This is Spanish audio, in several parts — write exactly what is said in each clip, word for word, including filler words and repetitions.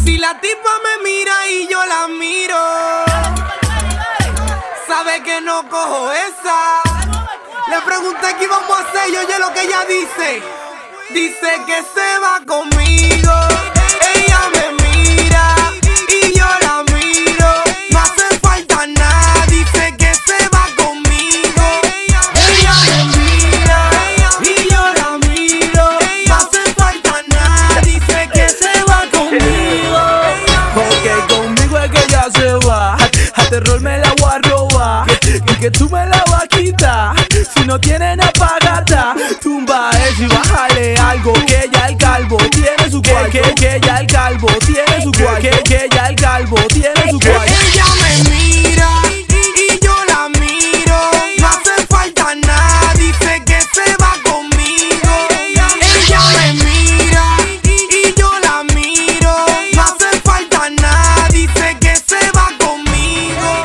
Si la tipa me mira y yo la miro, sabe que no cojo esa. Le pregunté qué íbamos a hacer y oye lo que ella dice. Dice que se va conmigo. Ella me mira y yo la miro. No hace falta nada. Dice que se va conmigo. Ella me mira y yo la miro. No hace falta nada. Dice que se va conmigo. Ok, conmigo es que ella se va. A terror me la voy a robar y que tú me la vas a quitar. Si no tiene nada pa' gastar, tumba eso y bájale algo. Que ya el calvo tiene su cuarto. Que, que ya el calvo tiene su cuarto. Que, que ya el calvo tiene su cuarto. Ella me mira y yo la miro. No hace falta nada. Dice que se va conmigo. Ella me mira y yo la miro. No hace falta nada. Dice que se va conmigo.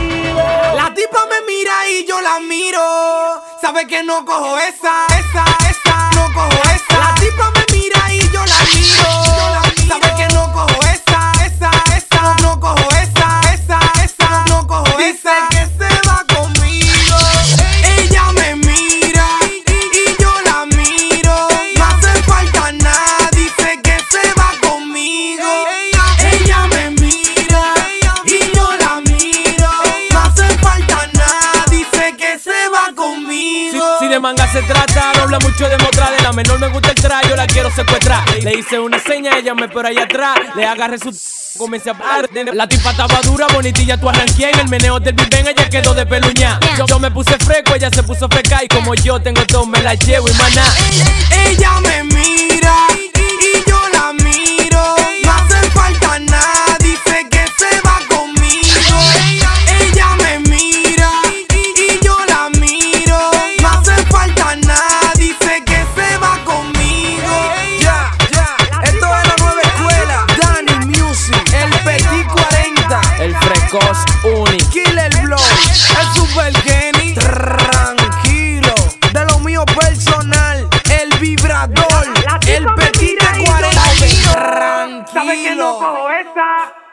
La tipa me mira y yo la miro. Sabe que no cojo esa, esa, esa. No cojo esa. La tipa me mira y yo la miro. Sabe que no cojo esa, esa, esa. No cojo esa, esa, esa. No cojo esa. Dice que se va conmigo. Ella me mira y yo la miro. No hace falta nada. Dice que se va conmigo. Ella me mira y yo la miro. No hace falta nada. Dice que se va conmigo. Si, si de manga se trata, no habla mucho de mostrar. De la menor me gusta el traje, yo la quiero secuestrar. Le hice una seña, ella me pero allá atrás. Le agarré su... comencé a hablar. La tipa estaba dura, bonitilla, tú arranqué. En el meneo del Big Bang ella quedó de peluña. Yo, yo me puse fresco, ella se puso fresca. Y como yo tengo todo, me la llevo y maná. Ella me mira y yo la miro. No hace falta nada. Dice que se va conmigo. Ella me mira y yo la miro. No hace falta nada. Dice que se va conmigo. Ya, ya, esto es la nueva escuela. Danny Music, el Petit cuarenta, el Frecos Uni, Killer Blow, el Super Kenny. Tranquilo, de lo mío personal, el vibrador, el Petit cuarenta. Sabe que no Tranquilo. cojo esa.